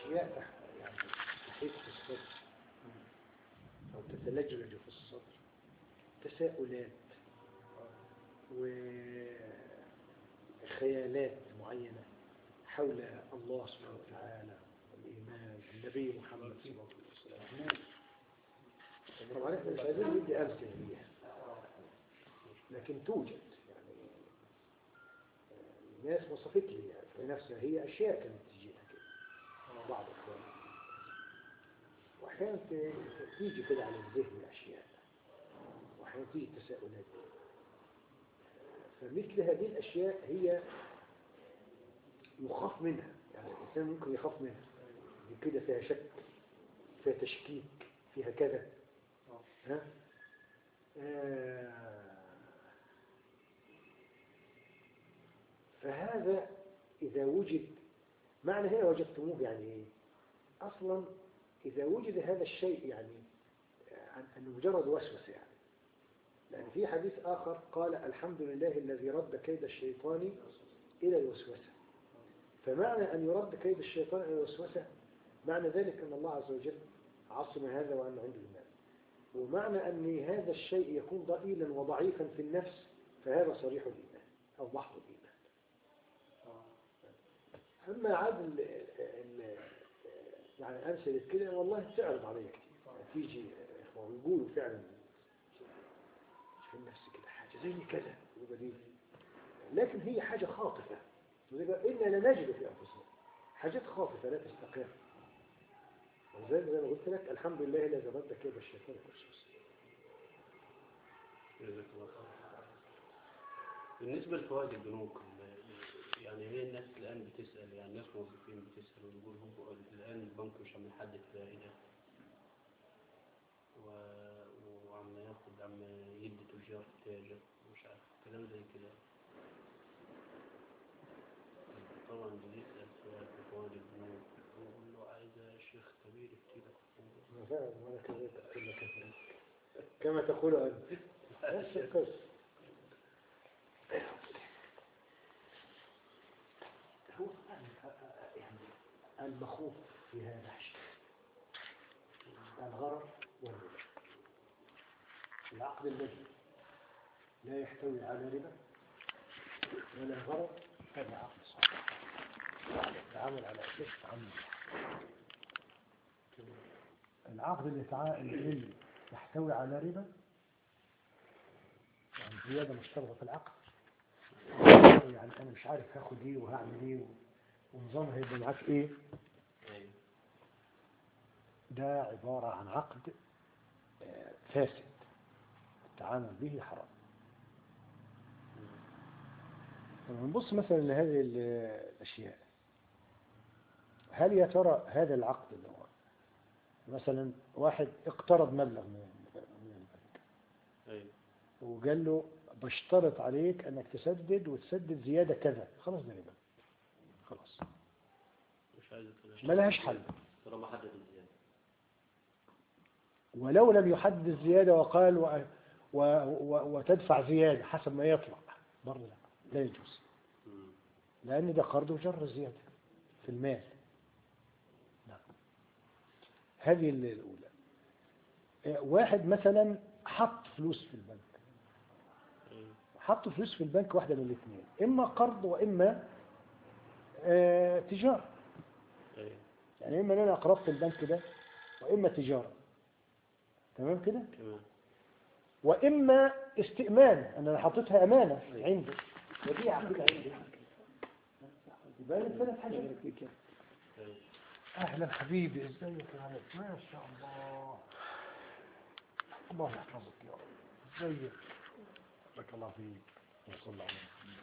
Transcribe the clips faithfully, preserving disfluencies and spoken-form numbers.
أشياء يعني تحيط في الصدر أو تتلجلج في الصدر، تساؤلات وخيالات معينة حول الله سبحانه وتعالى والإيمان النبي محمد صلى الله عليه وسلم. طبعا احنا مش عايزين ندي أمثلة ليها، لكن توجد يعني الناس وصفت لي يعني في نفسها هي أشياء كانت تجيها كده بعض أخواني، وأحيانا تيجي كده على الذهن أشياء، وأحيانا تيجي تساؤلات. فمثل هذه الأشياء هي يخاف منها، يعني الإنسان ممكن يخاف منها، دي كده فيها شك، فيها تشكيك، فيها كذا. ها؟ آه فهذا إذا وجد، معنى هنا وجدتموه يعني إيه؟ أصلا إذا وجد هذا الشيء يعني أنه مجرد وسوسة يعني، لأن في حديث آخر قال الحمد لله الذي رد كيد الشيطان إلى الوسوسة. فمعنى أن يرد كيد الشيطان إلى الوسوسة معنى ذلك أن الله عز وجل عصم هذا وأن عنده إيمان، ومعنى أن هذا الشيء يكون ضئيلا وضعيفا في النفس فهذا صريح الإيمان أو محض الإيمان. أما عاد ال ال يعني أمثلة كده والله تعرض علي كتير، تيجي ويقولوا فعلا في النفس كده حاجة زي كذا وبديل، لكن هي حاجة خاطفة، إننا نجد في أنفسنا حاجات خاطفة لا تستقر. وزي زي ما قلت لك الحمد لله الذي رد كيد الشيطان والوسوسة. جزاك الله خير. بالنسبة لفوائد البنوك، يعني هي الناس الآن بتسأل، يعني الناس موظفين بتسأل ويقول هو الآن البنك مش عم يحدد فائدة وعم ياخد عم يدي تجار تاجر ومش عارف كلام زي كده. طبعا بيسأل سؤال في فوائد البنوك ويقول له عايز شيخ كبير كتير. فعلا وأنا كذلك أقول لك كما تقول أنت نفس القصة. هو يعني المخوف في هذا الشيء الغرر والربا. العقد الذي لا يحتوي على ربا ولا غرر هذا عقد صحيح يتعامل على أساس تعامل. العقد اللي يحتوي على ربا يعني زيادة مشتركة في العقد، يعني أنا مش عارف هاخد إيه وهعمل إيه ونظام هيبقى معاك إيه، ده عبارة عن عقد فاسد التعامل به حرام. نبص مثلا لهذه الأشياء، هل يا ترى هذا العقد اللي هو مثلا واحد اقترض مبلغ من البنك وقال له بشترط عليك انك تسدد وتسدد زيادة كذا، خلاص ده ربا، خلاص ما لهاش حل. ولو لم يحدد الزيادة وقال و... و... و... وتدفع زيادة حسب ما يطلع برضه لا لا يجوز، لأن ده قرض وجر زيادة في المال. نعم. هذه الأولى. واحد مثلا حط فلوس في البنك، حط فلوس في البنك واحدة من الاثنين، إما قرض وإما اه تجارة. يعني إما أنا أقرضت البنك ده وإما تجارة، تمام كده؟ تمام. وإما استئمان، أنا حطيتها أمانة عندي وديعة كده عندي، يبقى لي ثلاث حاجات. أهلا حبيبي، إزيك يا علي؟ ما شاء الله، الله يحفظك يا رب. ازيك؟ بارك الله فيك وصلى الله عليه وسلم.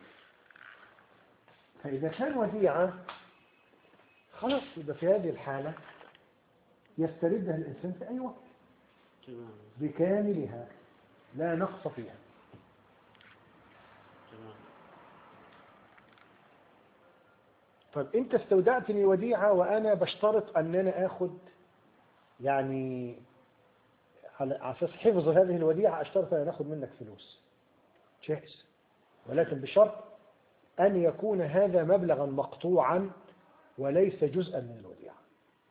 فإذا كان وديعة خلاص يبقى في هذه الحالة يستردها الإنسان في أي وقت بكاملها لا نقص فيها. طيب أنت استودعتني وديعة وأنا بشترط أن أنا أخذ يعني على أساس حفظ هذه الوديعة أشترط أن أخذ منك فلوس، جائز، ولكن بشرط أن يكون هذا مبلغا مقطوعا وليس جزءا من الوديعة.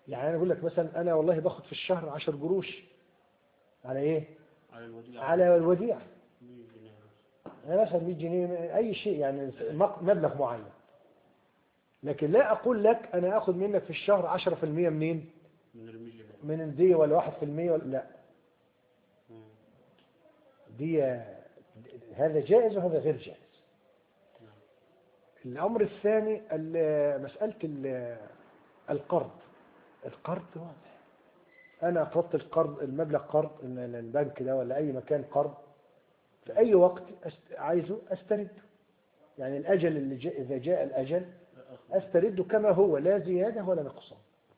يعني أنا أقول لك مثلا أنا والله باخد في الشهر عشر قروش على إيه؟ على الوديعة. على الوديعة. مية جنيه. أنا مثلا مية جنيه أي شيء يعني مق- مبلغ معين. لكن لا أقول لك أنا أخذ منك في الشهر عشرة في المية منين؟ من المية جنيه. من الدية ولا واحد في المية ولا لا. مم. دي هذا جائز وهذا غير جائز. نعم. الأمر الثاني ال- مسألة ال- القرض. القرض واضح. أنا أقرضت القرض المبلغ قرض إن البنك ده ولا أي مكان قرض في أي وقت أست- عايزه أسترد. يعني الأجل اللي جاء إذا جاء الأجل أسترده كما هو لا زيادة ولا نقصان.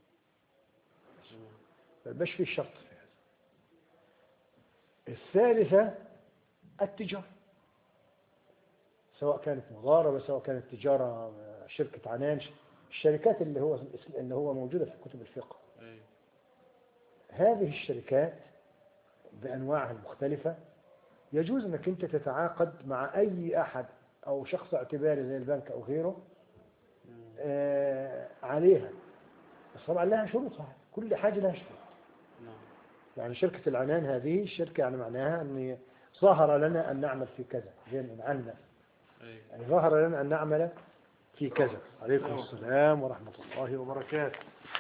ما يبقاش فيه شرط في هذا. الثالثة التجارة، سواء كانت مضاربة سواء كانت تجارة شركة عنان، الشركات اللي هو اللي هو موجودة في كتب الفقه. أيوة. هذه الشركات بأنواعها المختلفة يجوز أنك أنت تتعاقد مع أي أحد أو شخص اعتباري زي البنك أو غيره آه عليها، بس طبعا لها شروطها، كل حاجة لها شروط. نعم. يعني شركة العنان هذه الشركة يعني معناها أن ظهر لنا أن نعمل في كذا زي ما عنا، أيوة. يعني ظهر لنا أن نعمل في كذا. عليكم السلام ورحمة الله وبركاته.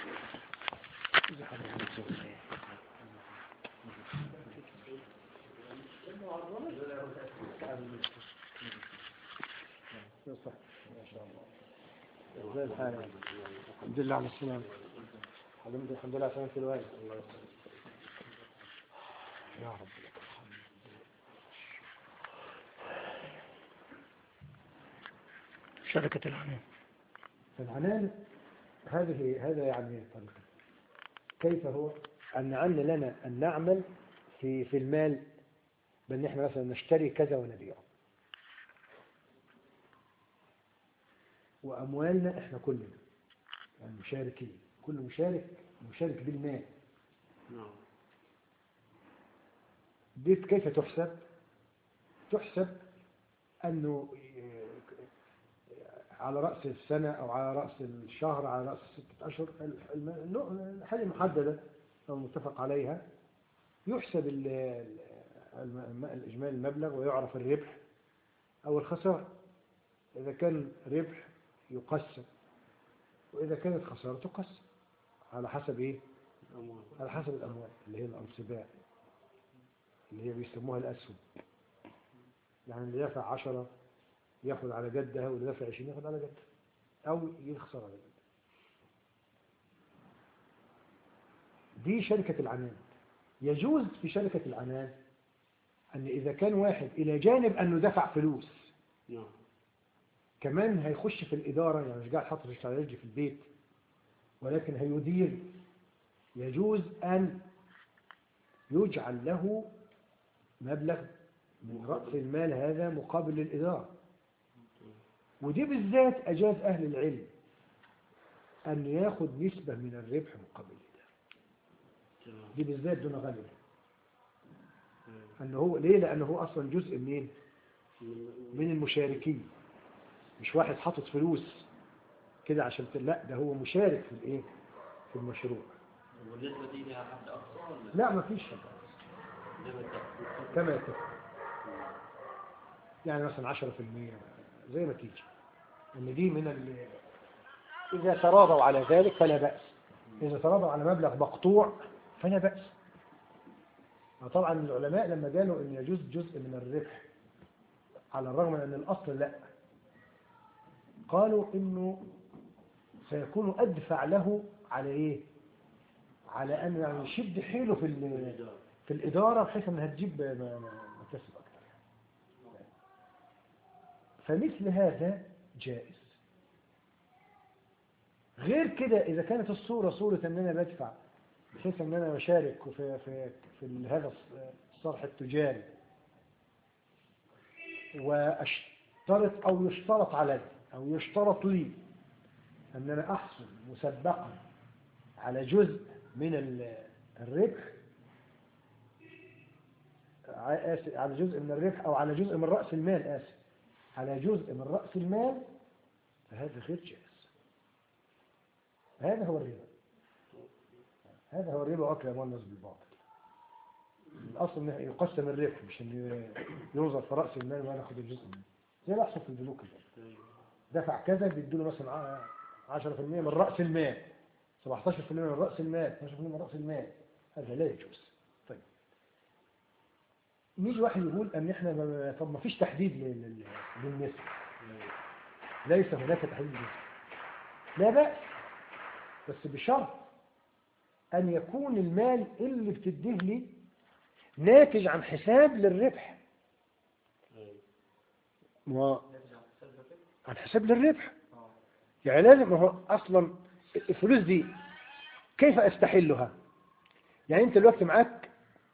ما شاء الله. زي الحال. الحمد لله على السلامة. الحمد لله على سلامة الوالد. يا رب لك الحمد. شركة العنان. العنان هذه هذا يعني طريقة. كيف هو؟ أن عنا لنا أن نعمل في في المال، بأن احنا مثلا نشتري كذا ونبيعه، وأموالنا احنا كلنا يعني مشاركين، كل مشارك مشارك بالمال. نعم. دي كيف تحسب؟ تحسب أنه على رأس السنة أو على رأس الشهر على رأس ستة أشهر، الحاجة محددة أو متفق عليها، يحسب الإجمالي المبلغ ويعرف الربح أو الخسارة. إذا كان ربح يقسم، وإذا كانت خسارة تقسم على حسب إيه؟ الأموال. على حسب الأموال اللي هي الأنصباء اللي هي بيسموها الأسهم. يعني اللي يدفع عشرة ياخد على جدها، واللي دفع عشرين ياخد على جدها أو يخسر على جدها. دي شركة العنان. يجوز في شركة العنان أن إذا كان واحد إلى جانب أنه دفع فلوس نعم. كمان هيخش في الإدارة، يعني مش قاعد حاطط الشعراجي في البيت ولكن هيدير، يجوز أن يجعل له مبلغ من رأس المال هذا مقابل للإدارة. ودي بالذات أجاز أهل العلم أن ياخد نسبة من الربح مقابل الإدارة. دي بالذات دون غيره. أنه هو ليه؟ لأنه هو أصلا جزء منين؟ من المشاركين، مش واحد حاطط فلوس كده عشان لا، ده هو مشارك في الايه؟ في المشروع. والنسبة دي لها حد أقصى ولا؟ لا ما فيش حد أقصى كما يتفق. يعني مثلا عشرة في المية زي ما تيجي، ان دي من ال... إذا تراضوا على ذلك فلا بأس، إذا تراضوا على مبلغ مقطوع فلا بأس. طبعا العلماء لما قالوا ان يجوز جزء من الربح على الرغم من ان الاصل لا، قالوا انه سيكون ادفع له على ايه؟ على ان يعني يشد حيله في في الاداره بحيث انها تجيب مكاسب اكثر. فمثل هذا جائز. غير كده اذا كانت الصوره صوره ان انا بدفع بحيث ان انا بشارك في في في هذا الصرح التجاري، واشترط او يشترط علي او يشترط لي ان انا احصل مسبقا على جزء من الربح، على جزء من الربح او على جزء من راس المال، اسف على جزء من راس المال، فهذا غير جائز. هذا هو الربا. هذا هو الربا واكل اموال الناس بالباطل. الاصل انه يقسم الربح مش ان يوظف في راس المال وانا اخد الجزء منه زي ما يحصل في البنوك كده. دفع كذا بيدوا له مثلا عشرة في المية من راس المال، سبعتاشر في المية من راس المال، اثناشر في المية من راس المال. هذا لا يجوز. طيب نيجي واحد يقول ان احنا ما طب ما فيش تحديد لل- للنسبه، ليس هناك تحديد للنسبه. لا بأس، بس بشرط ان يكون المال اللي بتديه لي ناتج عن حساب للربح، و عن حساب للربح. يعني لازم، هو اصلا الفلوس دي كيف استحلها؟ يعني انت دلوقتي معاك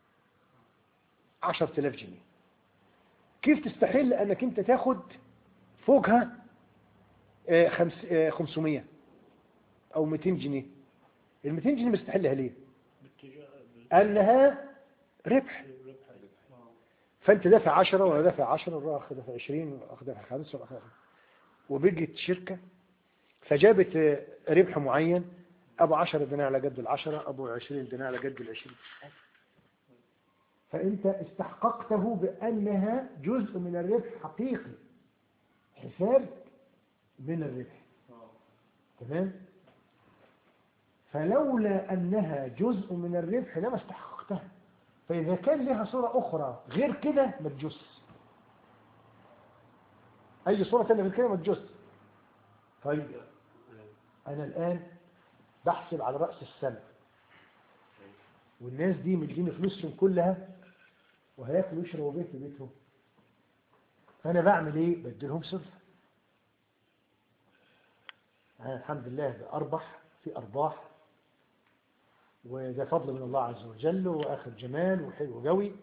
عشرة آلاف جنيه، كيف تستحل انك انت تاخد فوقها آه، خمس آه، خمسمية او مئتين جنيه؟ ال مئتين جنيه مستحلها ليه؟ انها ربح. فانت دافع عشرة ولا دافع عشرة واخد دافع عشرين واخد دافع خمسة واخد، وبيجت شركة فجابت آه، ربح معين، ابو عشرة دينار على قد العشرة، ابو عشرين دينار على قد العشرين، فانت استحققته بانها جزء من الربح حقيقي، حساب من الربح. تمام؟ فلولا انها جزء من الربح لما استحققتها. فاذا كان لها صورة اخرى غير كده ما تجوز، اي صورة ثانيه غير كده ما تجوز. طيب انا الان بحسب على رأس السنة، والناس دي مديني فلوسهم كلها وهياكلوا ويشربوا بيه في بيتهم، فانا بعمل ايه؟ بديلهم سلفة. أنا الحمد لله بأربح في أرباح، وده فضل من الله عز وجل وآخر جمال وحلو قوي،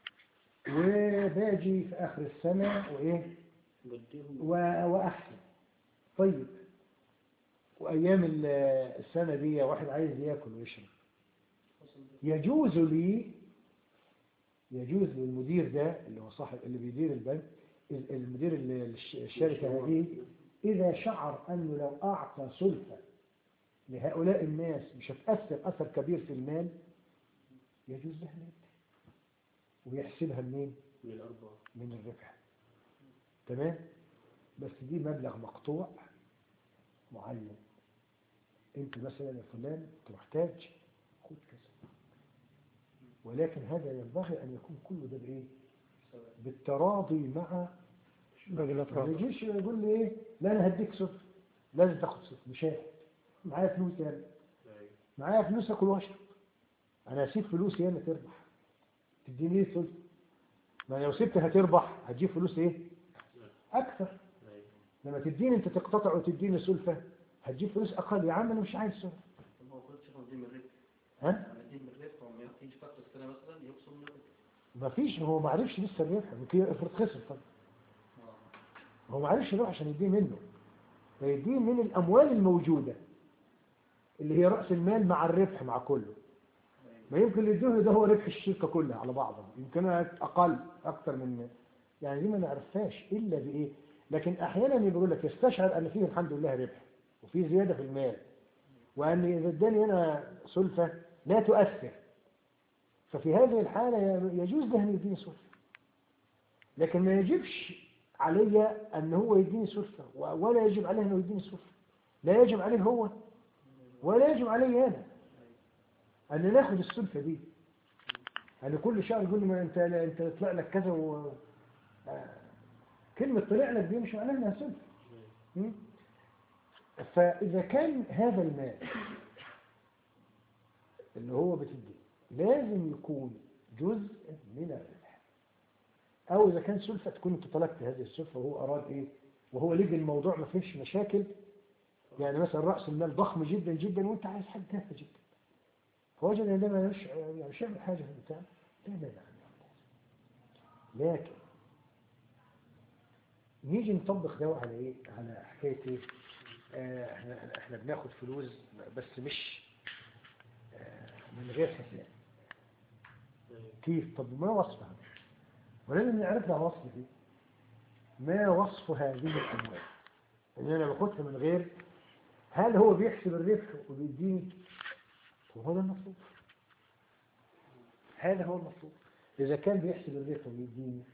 وباجي في آخر السنة وإيه و- وأحسن. طيب وأيام ال- السنة دي واحد عايز يأكل ويشرب، يجوز لي يجوز للمدير ده اللي هو صاحب اللي بيدير البنك، المدير ال- الشركة هذه، إذا شعر أنه لو أعطى سلفة لهؤلاء الناس مش هتأثر أثر كبير في المال، يجوز له يدي ويحسبها منين؟ من الأرباح، من الربح. تمام؟ بس دي مبلغ مقطوع معين. انت مثلا يا فلان انت محتاج خد كذا، ولكن هذا ينبغي ان يكون كله ده بايه؟ بالتراضي مع باقي ما الأطراف. يجيش يقول لي ايه لا انا هديك صفر، لازم تاخد صفر. مش هاخد، معايا فلوس يعني، معايا فلوس اكل واشرب، انا هسيب فلوسي هنا تربح، تديني ايه صفر؟ ما لو سبت هتربح هتجيب فلوس ايه اكثر. لما تديني انت تقتطع وتديني سلفة هتجيب فلوس اقل. يا عم انا مش عايز سلفة. ها؟ ما فيش، هو ما عرفش لسه الربح، ممكن افرض خسر. طب هو ما عرفش الربح عشان يديه منه، فيديه من الاموال الموجودة اللي هي رأس المال مع الربح مع كله. ما يمكن اللي يديه ده هو ربح الشركة كلها على بعضها، يمكن اقل اكتر من، يعني دي ما نعرفهاش الا بايه. لكن احيانا يقول لك يستشعر ان فيه الحمد لله ربح وفي زيادة في المال، وان اذا اداني انا سلفة لا تؤثر، ففي هذه الحالة يجوز له ان يديني سلفة. لكن ما يجبش علي ان هو يديني سلفة، ولا يجب عليه انه يديني سلفة. لا يجب عليه هو ولا يجب علي انا ان ناخد السلفة دي. يعني كل شهر يقول لي ما انت انت طلع لك كذا و... كلمة طلع لك دي مش معناها انها سلفة. فاذا كان هذا المال اللي هو بتديه لازم يكون جزء من الربح، او اذا كان سلفة تكون انت طلبت هذه السلفة وهو اراد ايه وهو لقى الموضوع ما فيش مشاكل. يعني مثلا رأس المال ضخم جدا جدا وانت عايز حاجة تافهة جدا، فوجد ان ده ما مش يعني مش يعمل حاجة في البتاع ده، لا لا. لكن نيجي نطبق ده على ايه؟ على حكاية ايه؟ آه احنا احنا بناخد فلوس بس مش آه من غير حساب. كيف؟ طب ما وصفها؟ ولازم نعرف لها وصف دي. ما وصف هذه الاموال اللي انا باخدها من غير؟ هل هو بيحسب الربح وبيديني وهو ده المطلوب. هذا هو المطلوب. إذا كان بيحسب الربح وبيديني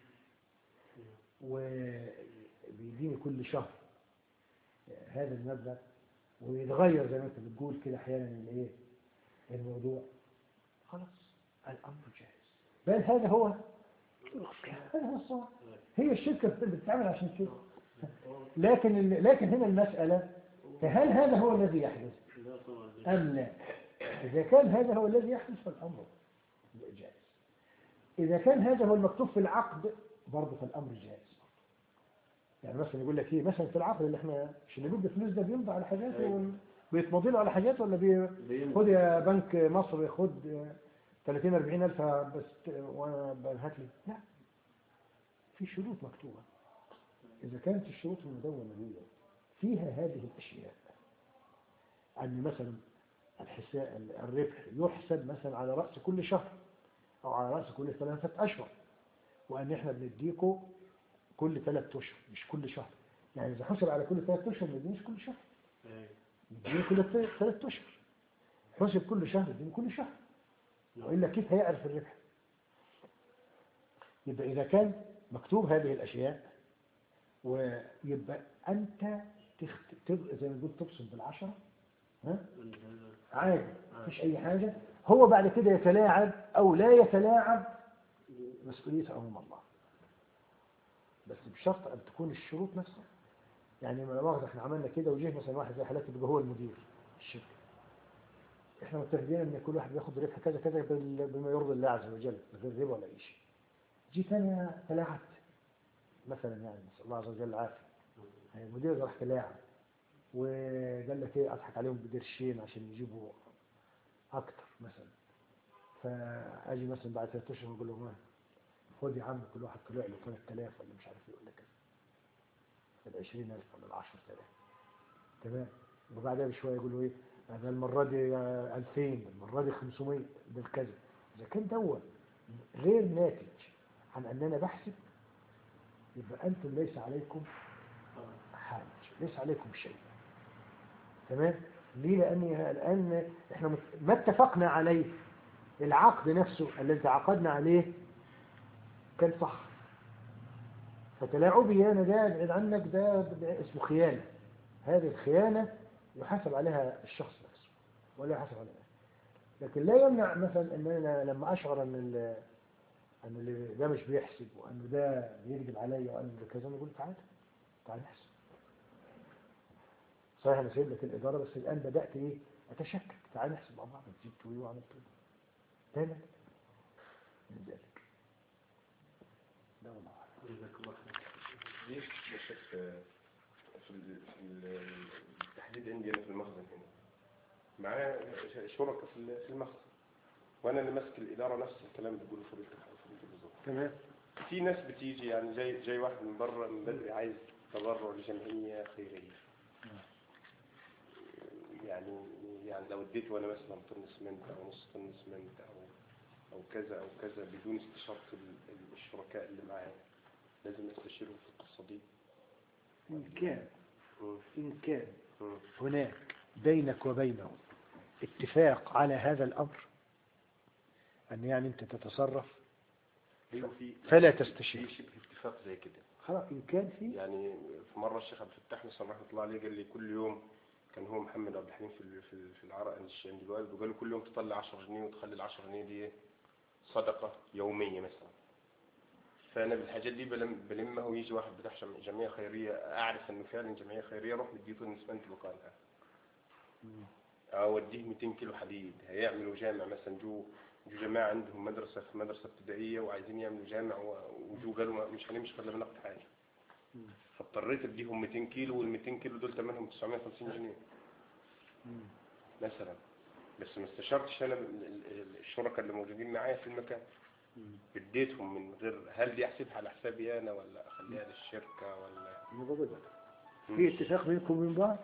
وبيديني كل شهر هذا المبلغ ويتغير زي ما انت بتقول كده احيانا الايه الموضوع، خلاص الامر جاهز. بل هذا هو هذا هو الصواب. هي الشركه بتتعامل عشان كده. لكن لكن هنا المساله فهل هذا هو الذي يحدث ام لا؟ اذا كان هذا هو الذي يحدث فالامر جائز. اذا كان هذا هو المكتوب في العقد برضه فالامر جائز. يعني مثلا يقول لك ايه مثلا في العقد اللي احنا مش اللي بيدي فلوس ده بيمضي على حاجات بيتمضي له على حاجات ولا بي... خد يا بنك مصر خد ثلاثين أربعين ألف بس وهات لي. لا، في شروط مكتوبة. إذا كانت الشروط المدونة دي فيها هذه الأشياء أن مثلا الحساب الربح يحسب مثلا على رأس كل شهر أو على رأس كل ثلاثة أشهر، وأن إحنا بنديكوا كل ثلاثة أشهر مش كل شهر. يعني إذا حسب على كل ثلاثة أشهر ما يدينيش كل شهر، يديني كل ثلاثة أشهر. حسب كل شهر يديني كل شهر، وإلا كيف هيعرف الربح؟ يبقى إذا كان مكتوب هذه الأشياء ويبقى أنت تخت... تب... زي ما بنقول تبصم بالعشرة، ها؟ عادي مفيش أي حاجة. هو بعد كده يتلاعب أو لا يتلاعب مسؤوليته أمام الله، بس بشرط أن تكون الشروط نفسها. يعني ما مؤاخذة احنا عملنا كده وجه مثلا واحد زي حالاتي بيبقى هو المدير الشركة، احنا متفقين ان كل واحد بياخد ربح كذا كذا بما يرضي الله عز وجل من غير ربا ولا اي شيء. جيت انا تلاعبت مثلا، يعني نسال الله عز وجل العافيه، يعني المدير راح تلاعب وقال لك ايه اضحك عليهم بقرشين عشان يجيبوا اكتر مثلا. فاجي مثلا بعد ثلاث اشهر اقول لهم خد يا عم كل واحد طلع له ثلاثة آلاف ولا مش عارف ايه ولا كذا، ال عشرين ألف ولا ال عشرة آلاف، تمام. وبعدها بشويه يقولوا ايه هذا المره دي ألفين المره دي خمسمية ده كذا. اذا كان دوت غير ناتج عن اننا بحسب يبقى انتم ليس عليكم حاجه، ليس عليكم شيء، تمام. ليه؟ لان الان احنا ما اتفقنا عليه، العقد نفسه الذي عقدنا عليه كان صح. فتلاعبي انا ده ابعد عنك ده اسمه خيانه. هذه الخيانه يحاسب عليها الشخص نفسه ولا يحاسب عليها. لكن لا يمنع مثلا ان انا لما اشعر ان ان اللي ده مش بيحسب وان ده بيكذب عليا وان ده كذا نقول تعالى تعالى نحسب. صحيح انا سايب لك الاداره بس الان بدات ايه اتشكك، تعالى نحسب مع بعض جبت ايه وعملت ايه تمام من ذلك. لا والله ليش بشك في التحديد عندي انا في المخزن هنا معاه شركاء في المخزن وانا اللي ماسك الاداره نفس الكلام اللي بيقوله فضيله بالظبط، تمام. في ناس بتيجي يعني جاي جاي واحد من بره من بدري عايز تبرع لجمعيه خيريه، يعني يعني لو اديته وانا مثلا طن سمنت او نص طن سمنت او او كذا او كذا بدون استشاره الشركاء اللي معاه، لازم استشيرهم في القصه دي. إن كان إن كان هناك بينك وبينه اتفاق على هذا الأمر أن يعني أنت تتصرف فلا تستشير. في شبه اتفاق زي كده خلاص إن كان في يعني. في مرة الشيخ عبد الفتاح نصر رحمة الله عليه قال لي كل يوم، كان هو محمد عبد الحليم في في في العراء عند الوالد، وقال له كل يوم تطلع عشرة جنيه وتخلي ال عشرة جنيه دي صدقة يومية مثلا. فأنا بالحاجات دي بلم بلمها ويجي واحد بتاع جمعية خيرية أعرف إنه فعلا جمعية خيرية، أروح مديته النسبة بقالها أوديه مئتين كيلو حديد. هيعملوا جامع مثلا، جو جو جماعة عندهم مدرسة في مدرسة ابتدائية وعايزين يعملوا جامع، وجو قالوا مش هنمشي غير لما ناخد حاجة. فاضطريت اديهم مئتين كيلو، وال مئتين كيلو دول ثمنهم تسعمية وخمسين جنيه مثلا. بس ما استشرتش انا الشركاء اللي موجودين معايا في المكان، اديتهم من غير، هل دي احسبها على حسابي انا ولا اخليها للشركه ولا في اتفاق بينكم وبين بعض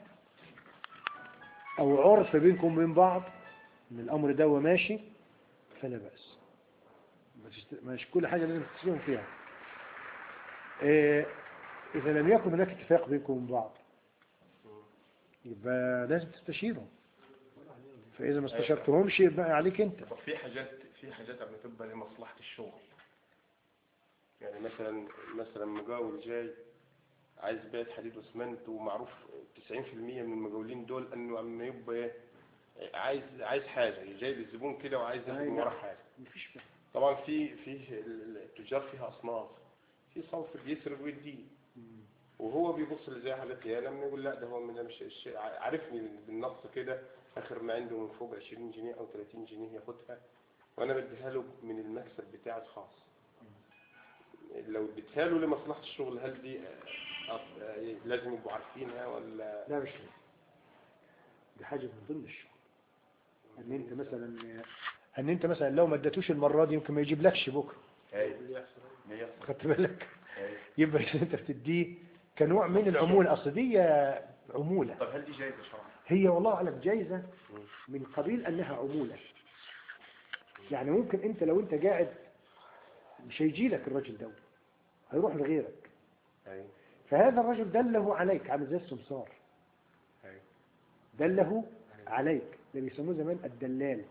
او عرف بينكم وبين بعض ان الامر ده وماشي فلا باس، مش كل حاجه لازم تسلموا فيها. إيه اذا لم يكن هناك اتفاق بينكم وبين بعض يبقى لازم تستشيروا. فإذا ما استشرتهمش يبقى عليك أنت. طب في حاجات في حاجات عم تبقى لمصلحة الشغل، يعني مثلا مثلا مقاول جاي عايز بيت حديد واسمنت، ومعروف تسعين في المية من المقاولين دول انه عم يبقى ايه، عايز عايز حاجه، جاي للزبون كده وعايز ياخد من وراه حاجه. مفيش بقى. طبعا في في التجار فيها اصناف، في صنف بيسرق ويديه، وهو بيبص لزي حالتي انا لما يقول لا ده هو من مش الشيء عارفني بالنص كده، اخر ما عنده من فوق عشرين جنيه او ثلاثين جنيه ياخدها، وانا بديها له من المكسب بتاعي الخاص. لو اديتها له لمصلحه الشغل هل دي لازم يبقوا عارفينها ولا لا؟ مش لازم، دي حاجة من ضمن الشغل. ان انت مثلا ان انت مثلا لو ما اديتوش المرة دي يمكن ما يجيبلكش بكره. ايوه خدت بالك؟ يبقى انت بتديه كنوع من العمولة. اصل دي عمولة. طب هل دي جايزة شرعا؟ هي والله اعلم جايزة من قبيل انها عمولة. يعني ممكن انت لو انت قاعد مش هيجي لك الرجل ده، هيروح لغيرك. ايوه. فهذا الرجل دله عليك، عامل زي السمسار. ايوه. دله عليك، ده بيسموه زمان الدلال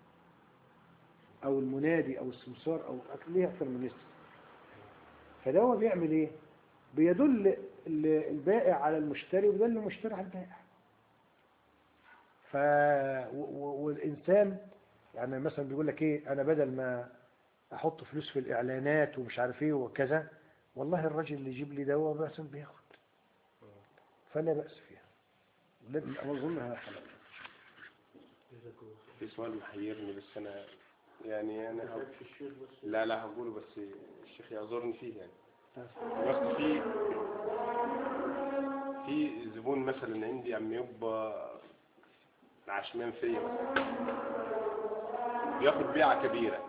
او المنادي او السمسار او ليه اكثر من اسم. فده هو بيعمل ايه؟ بيدل البائع على المشتري ويدل المشتري على البائع. ف والانسان يعني مثلا بيقول لك ايه، انا بدل ما احط فلوس في الاعلانات ومش عارف ايه وكذا، والله الراجل اللي يجيب لي دواء مثلا بياخد، فلا بأس فيها. اظنها حلال. في سؤال محيرني بس انا يعني انا هقول لا لا هقوله بس الشيخ يعذرني فيه يعني. بس في في زبون مثلا عندي عم يبقى عشمان فيا مثلا بياخد بيعة كبيرة،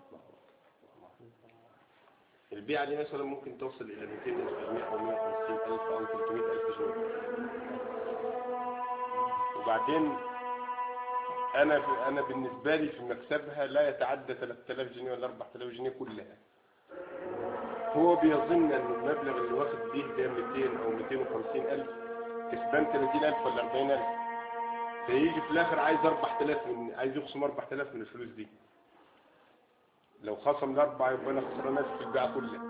البيعة دي مثلا ممكن توصل إلى مئتين ألف جنيه أو مئة وخمسين ألف أو ثلاثمئة ألف جنيه، وبعدين أنا أنا بالنسبة لي في مكسبها لا يتعدى ثلاثة آلاف جنيه ولا أربعة آلاف جنيه كلها. هو بيظن أن المبلغ اللي واخد بيه ده مئتين أو مئتين وخمسين ألف كسبان ثلاثين ألف ولا أربعين ألف، فيجي في الآخر عايز أربعة آلاف من عايز يخصم أربعة آلاف من الفلوس دي. لو خصم الأربعة يبقى أنا خسرانات في البيعة كلها.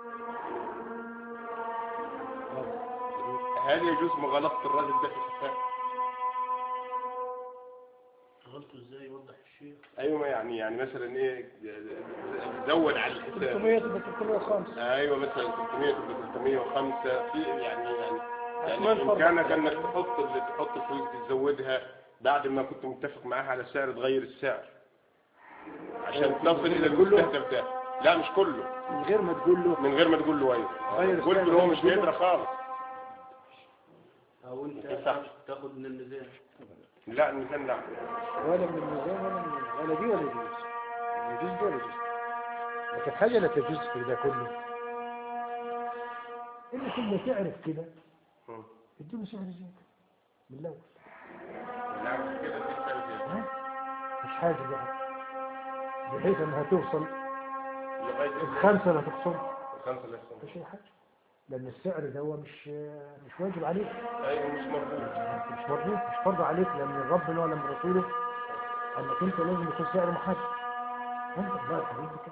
هل يجوز مغالطة الراجل ده في الحساب؟ غلطه ازاي؟ يوضح الشيء. ايوه يعني يعني مثلا ايه زود على الحساب ثلاثمئة تبقى ثلاثمئة وخمسة. ايوه مثلا ثلاثمئة تبقى ثلاثمئة وخمسة في يعني يعني يعني بامكانك انك تحط اللي تحط الفلوس دي تزودها بعد ما كنت متفق معاها على سعر تغير السعر عشان تصل الى المستهدف ده. لا مش كله، من غير ما تقول له من غير ما تقول له ايوه تقول له هو مش بيدرى خالص، او انت تاخد من الميزان. لا الميزان لا، ولا من الميزان ولا من ولا دي ولا دي، يجوز ولا يجوز. لكن حاجة لا تجوز في ده كله إلا كل تعرف كده اديله سعر زيادة من الأول. لا كده في سعر زيادة مش حاجة بقى بحيث انها توصل لغاية الخمسة لا تقصر الخمسة لا تقصر مش أي حاجة، لأن السعر ده هو مش مش واجب عليك. ايوه مش مربوط مش مربوط مش فرض عليك، لأن الرب ولا من رسوله أنك أنت لازم يكون سعر محدد. أنت بقى الحديث كده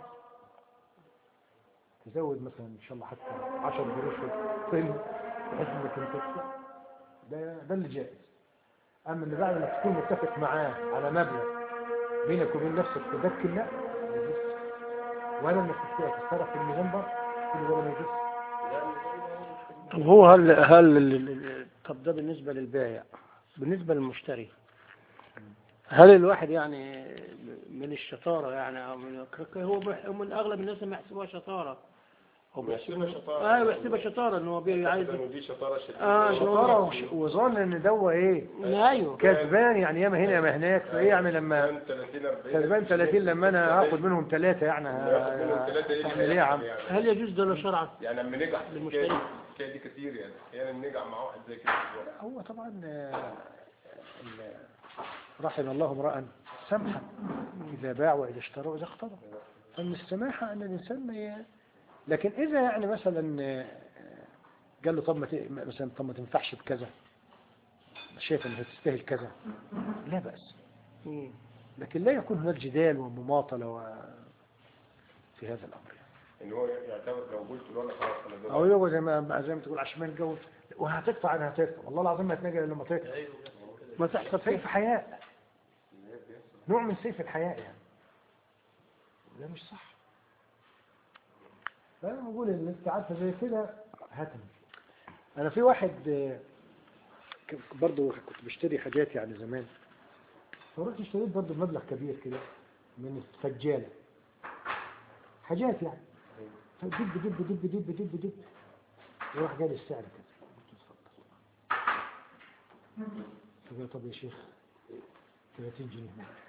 تزود مثلا إن شاء الله حتى عشرة قروش في الفيلم بحيث إنك أنت ده ده اللي جائز. أما اللي بعد ما تكون متفق معاه على مبلغ بينك وبين نفسك تذكر لا ولا انك تتصرف في الميزان برضه كل ده ما يجوز. طب هو هل هل طب ده بالنسبة للبائع، بالنسبة للمشتري هل الواحد يعني من الشطارة يعني او من هو من اغلب الناس ما يحسبوها شطارة، هو بيحسبها شطارة. اه بيحسبها شطارة ان هو عايز دي شطارة شديدة. اه شطارة وظن ان ده ايه ايوه كسبان يعني ياما هنا ياما هناك، فايه يعني لما كسبان ثلاثين لما انا هاخد منهم ثلاثة يعني هعمل ايه يا عم؟ هل يجوز ده شرعا؟ يعني لما نجح في الحكاية دي كتير يعني احيانا نجح مع واحد زي كده. هو طبعا رحم الله امرأ سمحا اذا باع واذا اشترى واذا اقتضى، فمن السماحة ان الانسان ما ي... لكن اذا يعني مثلا قال له طب ما ت... مثلا طب ما تنفعش بكذا، شايف انها تستاهل كذا، لا بأس. مم. لكن لا يكون هناك جدال ومماطلة و... في هذا الأمر يعني. ان هو يعتبر لو قلت له انا خلاص انا أو يقول زي ما زي ما تقول عشان ما نتجوز وهتدفع أنا هتدفع والله العظيم ما هتنجل إلا لما تدفع. ما تحصل سيف فيه. حياء، نوع من سيف الحياء يعني. ده مش صح. فأنا بقول اللي أنت عارفة زي كده هاتم. أنا في واحد آه، ك- برضو كنت بشتري حاجات يعني زمان، فرحت اشتريت برضو بمبلغ كبير كده من الفجالة حاجات يعني، فدب دب دب دب دب دب دب وراح جالي السعر كده، قلت له اتفضل. فقال طب يا شيخ ثلاثين جنيه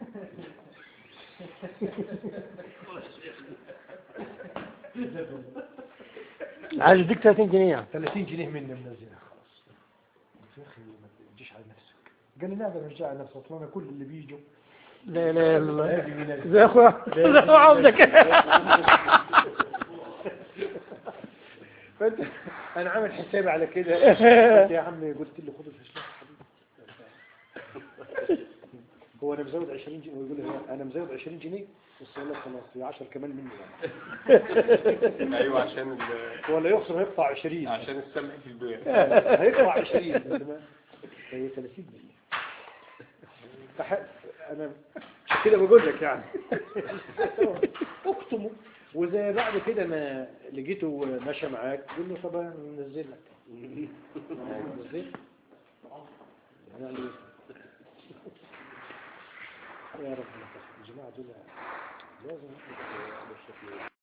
عايز يديك ثلاثين جنيه يعني. ثلاثين جنيه مني منزلها خلاص. قلت له يا اخي ما تجيش على نفسك. قال لي لا ده مش على نفسك، اصلا انا كل اللي بيجوا لا لا لا لازم ينزل. زي اخويا زي اخويا عبدك. فانت انا عامل حسابي على كده. قلت يا عمي قلت له خد الفلوس حبيبي. هو انا مزود عشرين جنيه ويقول لي انا مزود عشرين جنيه بس والله خلاص في عشرة كمان مني يعني. ايوه عشان ال- ولا يخسر هيقطع عشرين عشان السمع في البيع. هيقطع عشرين إنما هي ثلاثين جنيه. فح... انا عشان كده بقول لك يعني اكتمه، وزي بعد كده ما لقيته ماشي معاك قول له طب ننزل لك ننزل يعني يا رب يا جماعه دول لازم